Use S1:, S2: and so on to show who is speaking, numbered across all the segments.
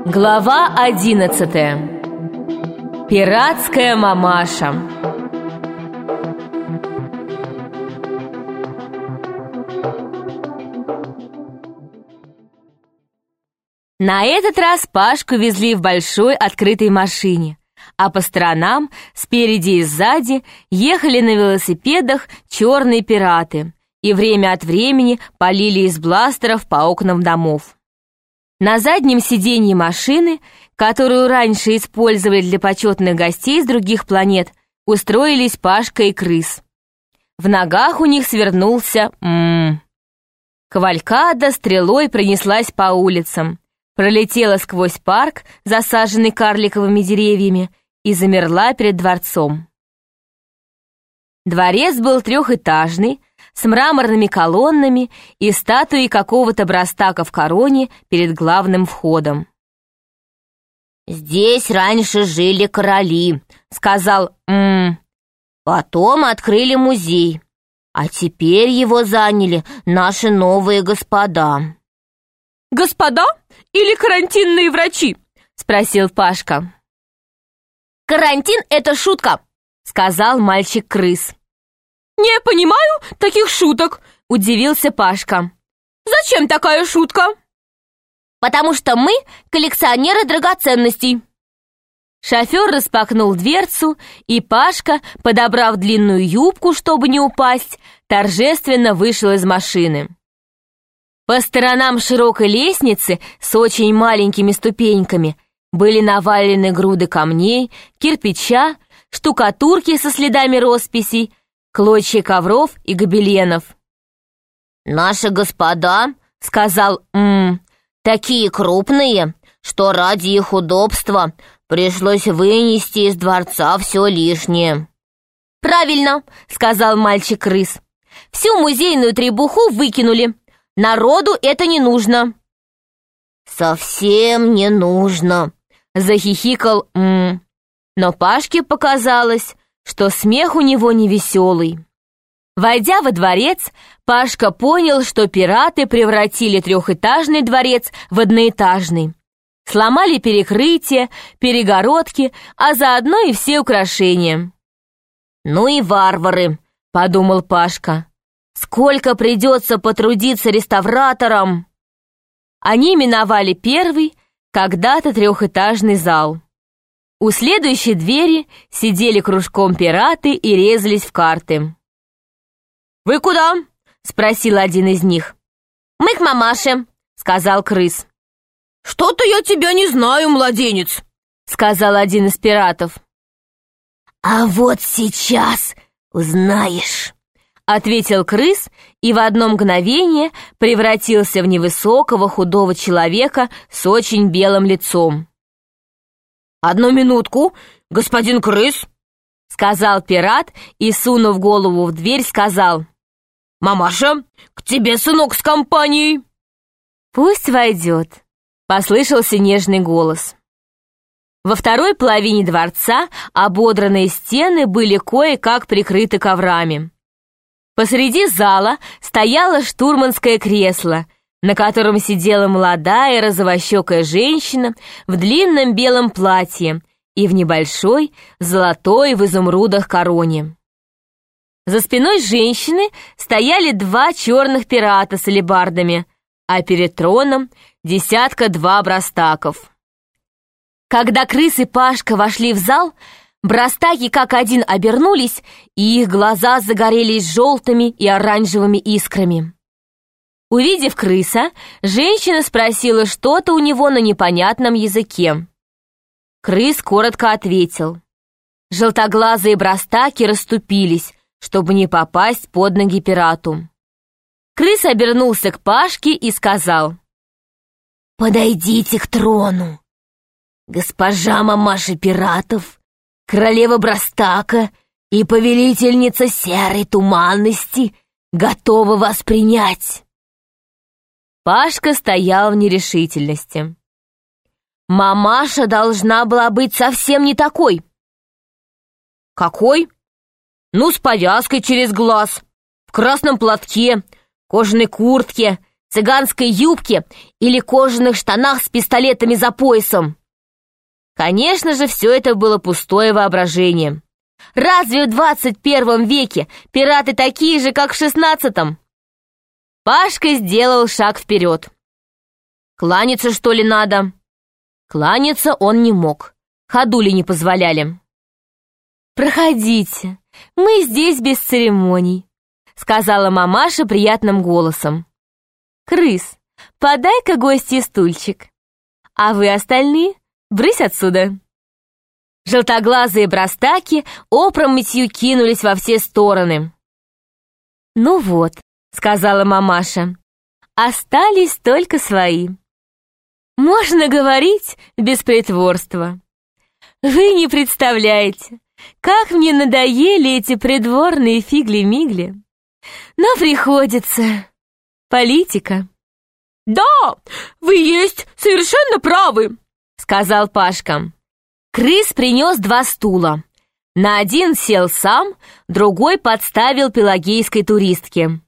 S1: Глава 11. Пиратская мамаша. На этот раз Пашку везли в большой открытой машине, а по сторонам, спереди и сзади, ехали на велосипедах черные пираты и время от времени полили из бластеров по окнам домов. На заднем сиденье машины, которую раньше использовали для почетных гостей с других планет, устроились Пашка и Крыс. В ногах у них свернулся Кавалькада стрелой пронеслась по улицам, пролетела сквозь парк, засаженный карликовыми деревьями, и замерла перед дворцом. Дворец был трехэтажный, с мраморными колоннами и статуей какого-то брастака в короне перед главным входом.
S2: «Здесь раньше жили короли», — сказал «Потом открыли музей, а теперь его заняли наши новые господа».
S1: «Господа или карантинные врачи?» — спросил Пашка.
S2: «Карантин — это шутка», — сказал мальчик-крыс.
S1: «Не понимаю таких шуток», — удивился Пашка. «Зачем такая шутка?»
S2: «Потому что мы коллекционеры драгоценностей».
S1: Шофер распахнул дверцу, и Пашка, подобрав длинную юбку, чтобы не упасть, торжественно вышел из машины. По сторонам широкой лестницы с очень маленькими ступеньками были навалены груды камней, кирпича, штукатурки со следами росписей, клочья ковров и гобеленов.
S2: «Наши господа, — сказал такие крупные, что ради их удобства пришлось вынести из дворца все лишнее».
S1: «Правильно, — сказал мальчик-крыс, — всю музейную требуху выкинули. Народу это не нужно».
S2: «Совсем не нужно», —
S1: захихикал Но Пашке показалось, что смех у него невеселый. Войдя во дворец, Пашка понял, что пираты превратили трехэтажный дворец в одноэтажный. Сломали перекрытия, перегородки, а заодно и все украшения.
S2: «Ну и варвары», —
S1: подумал Пашка. «Сколько придется потрудиться реставраторам!» Они миновали первый, когда-то трехэтажный зал. У следующей двери сидели кружком пираты и резались в карты. «Вы куда?» — спросил один из них.
S2: «Мы к мамаше», — сказал крыс.
S1: «Что-то я тебя не знаю, младенец», — сказал один из пиратов.
S2: «А вот сейчас узнаешь»,
S1: — ответил крыс и в одно мгновение превратился в невысокого худого человека с очень белым лицом.
S2: «Одну минутку, господин крыс»,
S1: — сказал пират и, сунув голову в дверь, сказал:
S2: «Мамаша, к тебе сынок с компанией».
S1: «Пусть войдет», — послышался нежный голос. Во второй половине дворца ободранные стены были кое-как прикрыты коврами. Посреди зала стояло штурманское кресло, на котором сидела молодая розовощекая женщина в длинном белом платье и в небольшой золотой в изумрудах короне. За спиной женщины стояли два черных пирата с алебардами, а перед троном десятка-два брастаков. Когда крыс и Пашка вошли в зал, брастаки как один обернулись, и их глаза загорелись желтыми и оранжевыми искрами. Увидев крыса, женщина спросила что-то у него на непонятном языке. Крыс коротко ответил. Желтоглазые брастаки расступились, чтобы не попасть под ноги пирату. Крыс обернулся к Пашке и сказал:
S2: «Подойдите к трону. Госпожа мамаша пиратов, королева Брастака и повелительница серой туманности готова вас принять».
S1: Пашка стоял в нерешительности.
S2: «Мамаша должна была быть совсем не такой».
S1: «Какой?» «Ну, с повязкой через глаз, в красном платке, кожаной куртке,
S2: цыганской юбке или кожаных штанах с пистолетами за поясом. Конечно же, все это было пустое воображение. Разве в 21 веке пираты такие же, как в 16-м? Пашка сделал шаг вперед. Кланяться, что ли, надо? Кланяться он не мог. Ходули не позволяли.
S1: «Проходите, мы здесь без церемоний», — сказала мамаша приятным голосом. «Крыс, подай-ка гостье стульчик. А вы остальные, брысь отсюда». Желтоглазые брастаки опрометью кинулись во все стороны. «Ну вот», — сказала мамаша, — «остались только свои. Можно говорить без притворства. Вы не представляете, как мне надоели эти придворные фигли-мигли. Но приходится. Политика».
S3: «Да, вы есть совершенно правы»,
S1: — сказал Пашка. Крыс принес 2 стула. На один сел сам, другой подставил пелагейской туристке.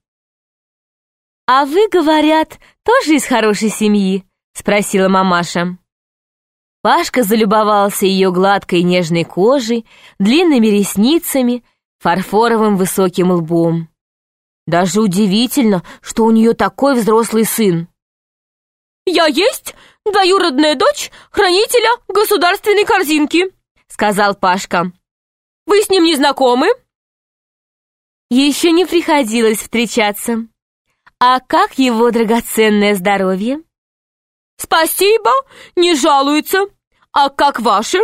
S1: «А вы, говорят, тоже из хорошей семьи?» — спросила мамаша. Пашка залюбовался ее гладкой нежной кожей, длинными ресницами, фарфоровым высоким лбом. Даже удивительно, что у нее такой взрослый сын.
S3: «Я есть двоюродная дочь хранителя государственной корзинки», — сказал Пашка. «Вы с ним не знакомы?»
S1: «Еще не приходилось встречаться. А как его драгоценное здоровье?»
S3: «Спасибо, не жалуется. А как ваше?»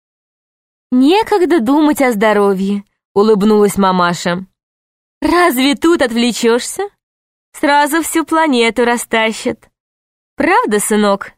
S1: «Некогда думать о здоровье», — улыбнулась мамаша. «Разве тут отвлечешься? Сразу всю планету растащат. Правда, сынок?»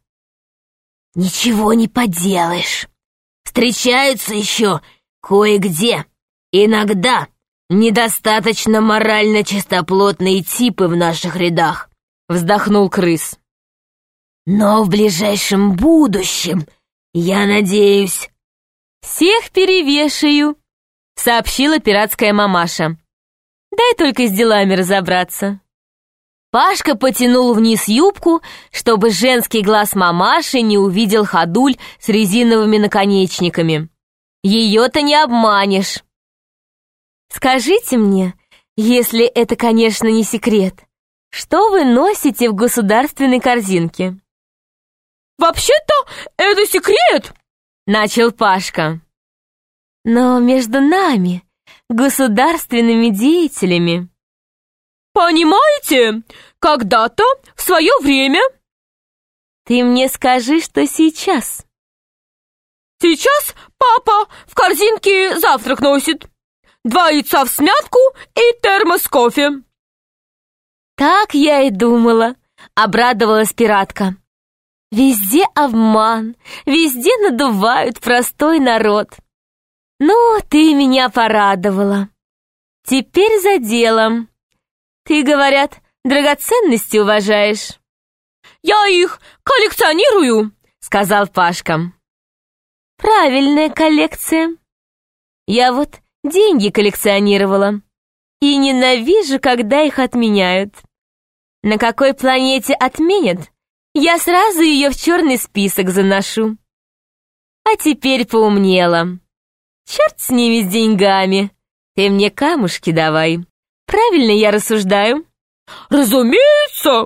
S2: Ничего не поделаешь. Встречаются еще кое-где. Иногда недостаточно морально чистоплотные типы в наших рядах, вздохнул крыс. Но в ближайшем будущем, я надеюсь...
S1: «Всех перевешаю», — сообщила пиратская мамаша. «Дай только с делами разобраться». Пашка потянул вниз юбку, чтобы женский глаз мамаши не увидел ходуль с резиновыми наконечниками. Ее-то не обманешь. «Скажите мне, если это, конечно, не секрет, что вы носите в государственной корзинке?»
S3: «Вообще-то это секрет!» —
S1: начал Пашка. «Но между нами, государственными деятелями...»
S3: «Понимаете, когда-то, в свое время...»
S1: «Ты мне скажи, что сейчас».
S3: «Сейчас папа в корзинке завтрак носит. 2 яйца всмятку и термос кофе».
S1: «Так я и думала», — обрадовалась пиратка. «Везде обман, везде надувают простой народ. Ну, ты меня порадовала. Теперь за делом. Ты, говорят, драгоценности уважаешь?»
S3: «Я их коллекционирую», —
S1: сказал Пашка. «Правильная коллекция. Я вот деньги коллекционировала и ненавижу, когда их отменяют. На какой планете отменят, я сразу ее в черный список заношу. А теперь поумнела. Черт с ними, с деньгами. Ты мне камушки давай. Правильно я рассуждаю?»
S3: «Разумеется!»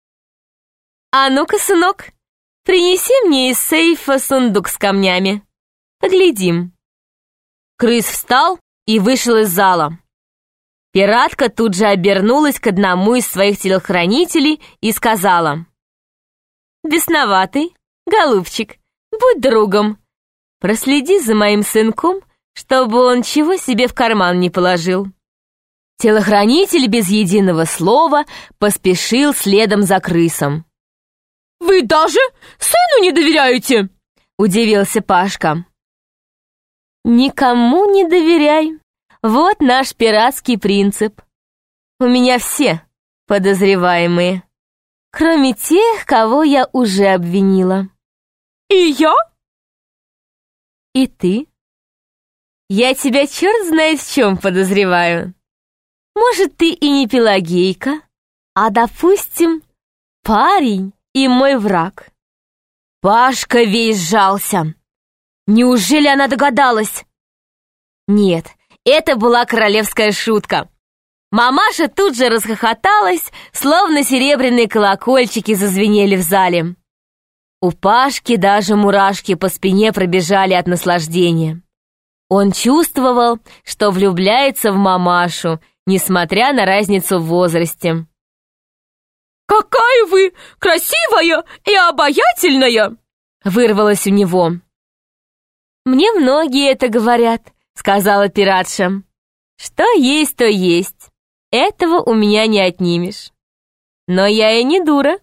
S1: «А ну-ка, сынок, принеси мне из сейфа сундук с камнями. Поглядим». Крыс встал и вышел из зала. Пиратка тут же обернулась к одному из своих телохранителей и сказала: «Бесноватый, голубчик, будь другом. Проследи за моим сынком, чтобы он чего себе в карман не положил». Телохранитель без единого слова поспешил следом за крысом.
S3: «Вы даже сыну не доверяете?»
S1: — удивился Пашка. «Никому не доверяй. Вот наш пиратский принцип. У меня все подозреваемые, кроме тех, кого я уже обвинила».
S3: «И я?»
S1: «И ты? Я тебя черт знает в чем подозреваю. Может, ты и не Пелагейка, а, допустим, парень и мой враг». Пашка весь сжался. Неужели она догадалась? Нет, это была королевская шутка. Мамаша тут же расхохоталась, словно серебряные колокольчики зазвенели в зале. У Пашки даже мурашки по спине пробежали от наслаждения. Он чувствовал, что влюбляется в мамашу, несмотря на разницу в возрасте.
S3: «Какая вы красивая и обаятельная!»
S1: Вырвалось у него. «Мне многие это говорят», — сказала пиратша. «Что есть, то есть. Этого у меня не отнимешь. Но я и не дура».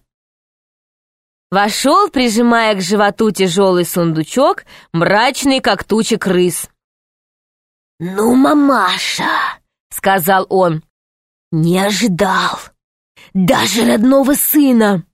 S1: Вошел, прижимая к животу тяжелый сундучок, мрачный, как туча крыс.
S2: «Ну, мамаша», — сказал он, — «не ожидал. Даже родного сына».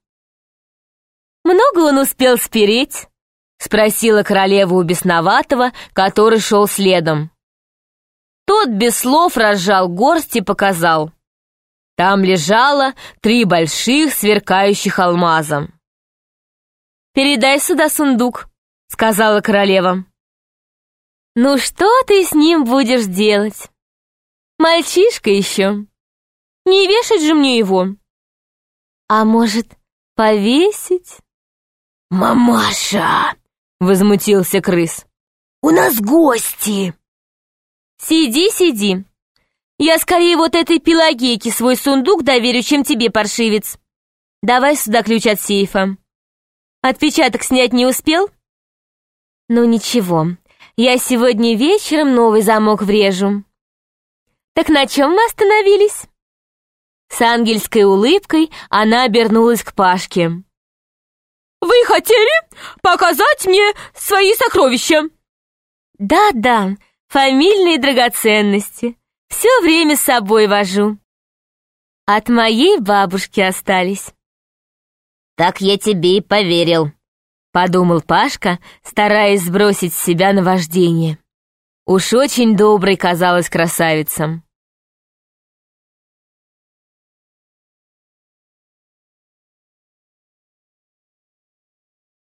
S1: «Много он успел спереть?» — спросила королева у бесноватого, который шел следом. Тот без слов разжал горсть и показал. Там лежало 3 больших сверкающих алмаза. «Передай сюда сундук», — сказала королева. «Ну что ты с ним будешь делать? Мальчишка еще. Не вешать же мне его. А может, повесить?»
S2: «Мамаша!» —
S1: возмутился крыс.
S2: «У нас гости!»
S1: «Сиди, сиди. Я скорее вот этой Пелагейке свой сундук доверю, чем тебе, паршивец. Давай сюда ключ от сейфа. Отпечаток снять не успел? Ну ничего, я сегодня вечером новый замок врежу. Так на чем мы остановились?» С ангельской улыбкой она обернулась к Пашке.
S3: «Вы хотели показать мне свои сокровища?»
S1: «Да-да, фамильные драгоценности. Все время с собой вожу. От моей бабушки остались».
S2: «Так я тебе и поверил»,
S1: — подумал Пашка, стараясь сбросить с себя наваждение. Уж очень доброй казалась красавица.